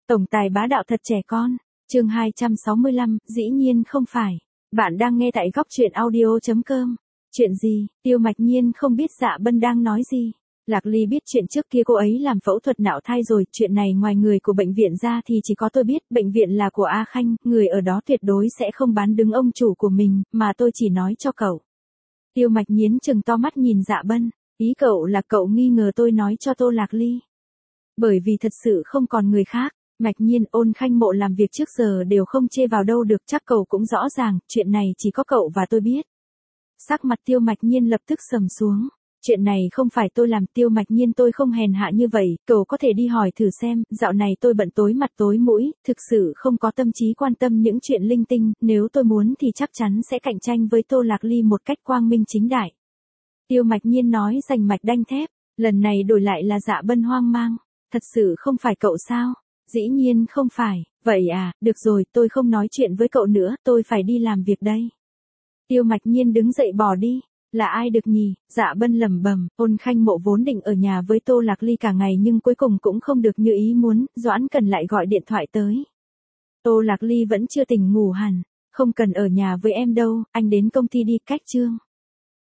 Tổng tài bá đạo thật trẻ con. Chương 265, dĩ nhiên không phải. Bạn đang nghe tại góc truyện audio.com. Chuyện gì? Tiêu Mạch Nhiên không biết Dạ Bân đang nói gì. Lạc Ly biết chuyện trước kia cô ấy làm phẫu thuật nạo thai rồi, chuyện này ngoài người của bệnh viện ra thì chỉ có tôi biết, bệnh viện là của A Khanh, người ở đó tuyệt đối sẽ không bán đứng ông chủ của mình, mà tôi chỉ nói cho cậu. Tiêu Mạch Nhiên trừng to mắt nhìn Dạ Bân, ý cậu là cậu nghi ngờ tôi nói cho Tô Lạc Ly. Bởi vì thật sự không còn người khác. Mạch Nhiên, Ôn Khanh Mộ làm việc trước giờ đều không chê vào đâu được, chắc cậu cũng rõ ràng, chuyện này chỉ có cậu và tôi biết. Sắc mặt Tiêu Mạch Nhiên lập tức sầm xuống. Chuyện này không phải tôi làm, Tiêu Mạch Nhiên, tôi không hèn hạ như vậy, cậu có thể đi hỏi thử xem, dạo này tôi bận tối mặt tối mũi, thực sự không có tâm trí quan tâm những chuyện linh tinh, nếu tôi muốn thì chắc chắn sẽ cạnh tranh với Tô Lạc Ly một cách quang minh chính đại. Tiêu Mạch Nhiên nói rành mạch đanh thép, lần này đổi lại là Dạ Bân hoang mang, thật sự không phải cậu sao? Dĩ nhiên không phải, vậy à, được rồi, tôi không nói chuyện với cậu nữa, tôi phải đi làm việc đây. Tiêu Mạch Nhiên đứng dậy bỏ đi. Là ai được nhỉ? Dạ Bân lẩm bẩm, Ôn Khanh Mộ vốn định ở nhà với Tô Lạc Ly cả ngày nhưng cuối cùng cũng không được như ý muốn, Doãn Cần lại gọi điện thoại tới. Tô Lạc Ly vẫn chưa tỉnh ngủ hẳn, không cần ở nhà với em đâu, anh đến công ty đi, cách Trương.